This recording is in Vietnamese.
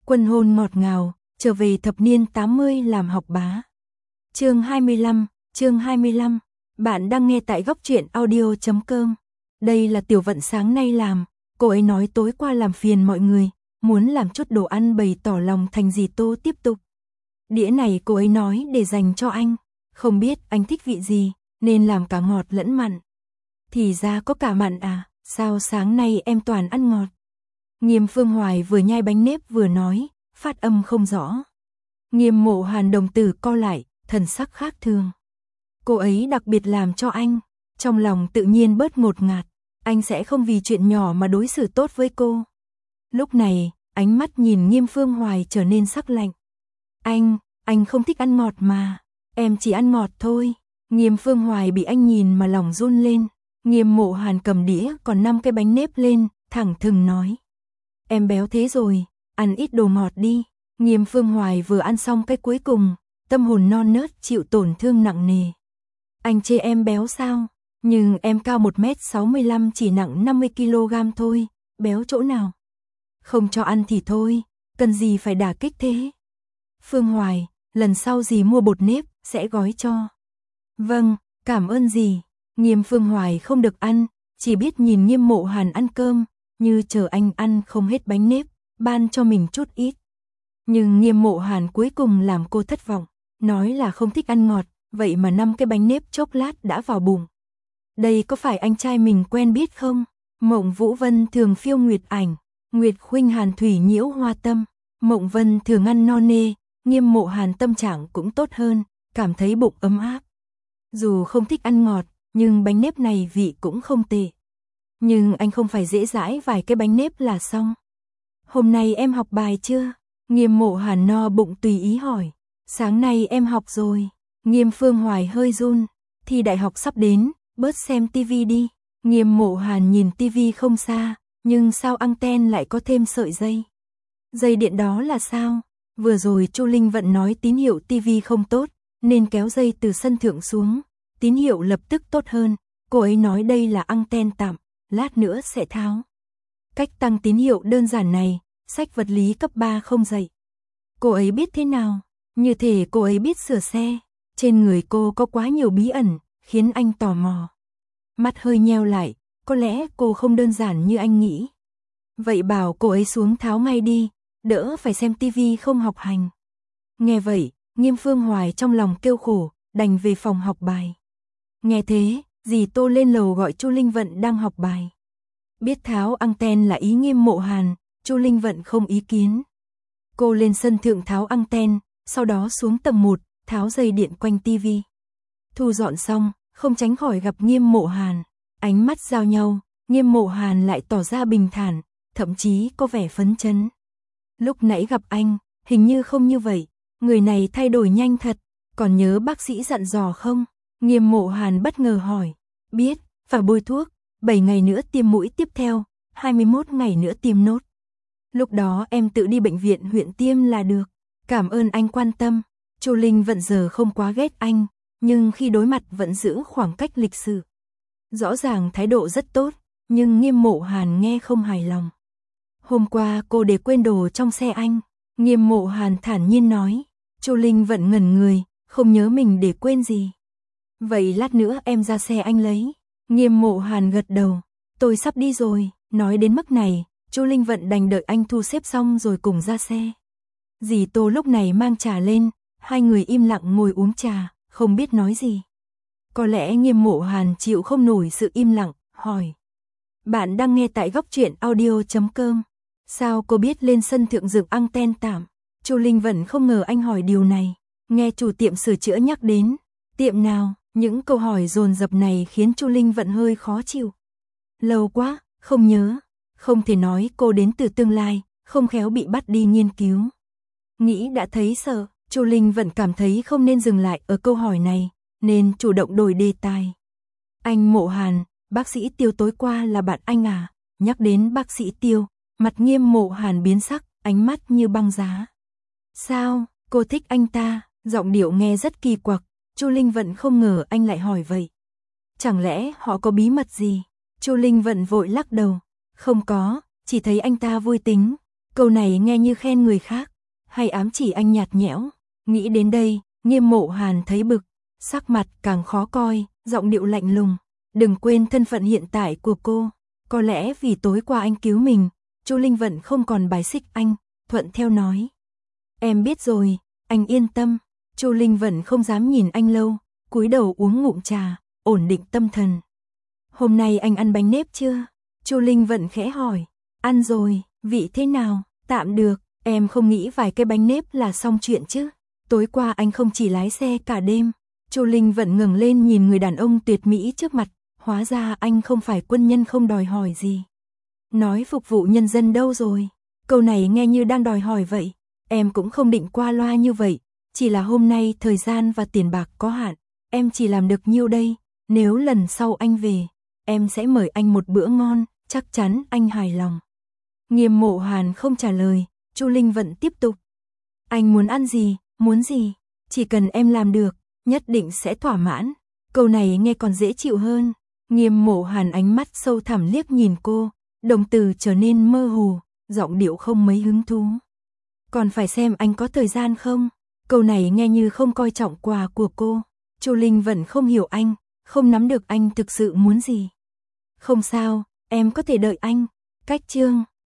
Quân hôn ngọt ngào, trở về thập niên 80 làm học bá. Chương 25, bạn đang nghe tại góc truyện audio.com. Đây là Tiểu Vận sáng nay làm, cô ấy nói tối qua làm phiền mọi người, muốn làm chút đồ ăn bày tỏ lòng thành dì Tô tiếp tục. Đĩa này cô ấy nói để dành cho anh, không biết anh thích vị gì, nên làm cả ngọt lẫn mặn. Thì ra có cả mặn à, sao sáng nay em toàn ăn ngọt. Nghiêm Phương Hoài vừa nhai bánh nếp vừa nói, phát âm không rõ. Nghiêm Mộ Hàn đồng tử co lại, thần sắc khác thường. Cô ấy đặc biệt làm cho anh, trong lòng tự nhiên bớt ngột ngạt, anh sẽ không vì chuyện nhỏ mà đối xử tốt với cô. Lúc này, ánh mắt nhìn Nghiêm Phương Hoài trở nên sắc lạnh. Anh không thích ăn ngọt mà, em chỉ ăn ngọt thôi. Nghiêm Phương Hoài bị anh nhìn mà lòng run lên. Nghiêm Mộ Hàn cầm đĩa còn 5 cái bánh nếp lên, thẳng thừng nói. Em béo thế rồi, ăn ít đồ ngọt đi. Nghiêm Phương Hoài vừa ăn xong cái cuối cùng, tâm hồn non nớt chịu tổn thương nặng nề. Anh chê em béo sao? Nhưng em cao 1m65 chỉ nặng 50kg thôi, béo chỗ nào? Không cho ăn thì thôi, cần gì phải đả kích thế? Phương Hoài, lần sau dì mua bột nếp, sẽ gói cho. Vâng, cảm ơn dì. Nghiêm Phương Hoài không được ăn, chỉ biết nhìn Nghiêm Mộ Hàn ăn cơm, như chờ anh ăn không hết bánh nếp, ban cho mình chút ít. Nhưng Nghiêm Mộ Hàn cuối cùng làm cô thất vọng, nói là không thích ăn ngọt, vậy mà 5 cái bánh nếp chốc lát đã vào bụng. Đây có phải anh trai mình quen biết không? Mộng Vũ Vân thường phiêu nguyệt ảnh, Nguyệt Khuynh Hàn thủy nhiễu hoa tâm, Mộng Vân thường ăn no nê, Nghiêm Mộ Hàn tâm trạng cũng tốt hơn, cảm thấy bụng ấm áp. Dù không thích ăn ngọt, nhưng bánh nếp này vị cũng không tệ. Nhưng anh không phải dễ dãi vài cái bánh nếp là xong. Hôm nay em học bài chưa? Nghiêm Mộ Hàn no bụng tùy ý hỏi. Sáng nay em học rồi. Nghiêm Phương Hoài hơi run. Thi đại học sắp đến, bớt xem tivi đi. Nghiêm Mộ Hàn nhìn tivi không xa, nhưng sao anten lại có thêm sợi dây? Dây điện đó là sao? Vừa rồi Chu Linh Vận nói tín hiệu tivi không tốt, nên kéo dây từ sân thượng xuống. Tín hiệu lập tức tốt hơn. Cô ấy nói đây là anten tạm, lát nữa sẽ tháo. Cách tăng tín hiệu đơn giản này, sách vật lý cấp 3 không dạy. Cô ấy biết thế nào? Như thể cô ấy biết sửa xe. Trên người cô có quá nhiều bí ẩn, khiến anh tò mò. Mắt hơi nheo lại, có lẽ cô không đơn giản như anh nghĩ. Vậy bảo cô ấy xuống tháo ngay đi, đỡ phải xem tivi không học hành. Nghe vậy, Nghiêm Phương Hoài trong lòng kêu khổ, đành về phòng học bài. Nghe thế, dì Tô lên lầu gọi Chu Linh Vận đang học bài. Biết tháo anten là ý Nghiêm Mộ Hàn, Chu Linh Vận không ý kiến. Cô lên sân thượng tháo anten, sau đó xuống tầng 1, tháo dây điện quanh tivi. Thu dọn xong, không tránh khỏi gặp Nghiêm Mộ Hàn. Ánh mắt giao nhau, Nghiêm Mộ Hàn lại tỏ ra bình thản, thậm chí có vẻ phấn chấn. Lúc nãy gặp anh, hình như không như vậy, người này thay đổi nhanh thật, còn nhớ bác sĩ dặn dò không? Nghiêm Mộ Hàn bất ngờ hỏi. Biết, phải bôi thuốc, 7 ngày nữa tiêm mũi tiếp theo, 21 ngày nữa tiêm nốt. Lúc đó em tự đi bệnh viện huyện tiêm là được. Cảm ơn anh quan tâm. Chu Linh Vận giờ không quá ghét anh, nhưng khi đối mặt vẫn giữ khoảng cách lịch sự. Rõ ràng thái độ rất tốt, nhưng Nghiêm Mộ Hàn nghe không hài lòng. Hôm qua cô để quên đồ trong xe anh. Nghiêm Mộ Hàn thản nhiên nói. Chu Linh Vận ngẩn người, không nhớ mình để quên gì. Vậy lát nữa em ra xe anh lấy. Nghiêm Mộ Hàn gật đầu. Tôi sắp đi rồi. Nói đến mức này, Chu Linh Vận đành đợi anh thu xếp xong rồi cùng ra xe. Dì Tô lúc này mang trà lên, hai người im lặng ngồi uống trà, không biết nói gì. Có lẽ Nghiêm Mộ Hàn chịu không nổi sự im lặng, hỏi. Bạn đang nghe tại góc truyện audio.com. Sao cô biết lên sân thượng dựng anten tạm? Chu Linh Vận không ngờ anh hỏi điều này. Nghe chủ tiệm sửa chữa nhắc đến. Tiệm nào? Những câu hỏi dồn dập này khiến Chu Linh Vận hơi khó chịu. Lâu quá, không nhớ. Không thể nói cô đến từ tương lai, không khéo bị bắt đi nghiên cứu. Nghĩ đã thấy sợ, Chu Linh Vận cảm thấy không nên dừng lại ở câu hỏi này, nên chủ động đổi đề tài. Anh Mộ Hàn, bác sĩ Tiêu tối qua là bạn anh à? Nhắc đến bác sĩ Tiêu, mặt Nghiêm Mộ Hàn biến sắc, ánh mắt như băng giá. Sao, cô thích anh ta? Giọng điệu nghe rất kỳ quặc, Chu Linh Vận không ngờ anh lại hỏi vậy. Chẳng lẽ họ có bí mật gì? Chu Linh Vận vội lắc đầu. Không có, chỉ thấy anh ta vui tính. Câu này nghe như khen người khác, hay ám chỉ anh nhạt nhẽo. Nghĩ đến đây, Nghiêm Mộ Hàn thấy bực, sắc mặt càng khó coi, giọng điệu lạnh lùng. Đừng quên thân phận hiện tại của cô. Có lẽ vì tối qua anh cứu mình, Chu Linh Vận không còn bài xích anh, thuận theo nói. Em biết rồi, anh yên tâm. Chu Linh Vận không dám nhìn anh lâu, cúi đầu uống ngụm trà, ổn định tâm thần. Hôm nay anh ăn bánh nếp chưa? Chu Linh Vận khẽ hỏi. Ăn rồi, vị thế nào? Tạm được, em không nghĩ vài cái bánh nếp là xong chuyện chứ. Tối qua anh không chỉ lái xe cả đêm. Chu Linh Vận ngẩng lên nhìn người đàn ông tuyệt mỹ trước mặt, hóa ra anh không phải quân nhân không đòi hỏi gì. Nói phục vụ nhân dân đâu rồi? Câu này nghe như đang đòi hỏi vậy. Em cũng không định qua loa như vậy, chỉ là hôm nay thời gian và tiền bạc có hạn, em chỉ làm được nhiêu đây. Nếu lần sau anh về, em sẽ mời anh một bữa ngon, chắc chắn anh hài lòng. Nghiêm Mộ Hàn không trả lời, Chu Linh Vận tiếp tục. Anh muốn ăn gì, muốn gì, chỉ cần em làm được, nhất định sẽ thỏa mãn. Câu này nghe còn dễ chịu hơn. Nghiêm Mộ Hàn ánh mắt sâu thẳm liếc nhìn cô, đồng từ trở nên mơ hồ, giọng điệu không mấy hứng thú. Còn phải xem anh có thời gian không? Câu này nghe như không coi trọng quà của cô. Chu Linh Vận không hiểu anh, không nắm được anh thực sự muốn gì. Không sao, em có thể đợi anh. Cách chương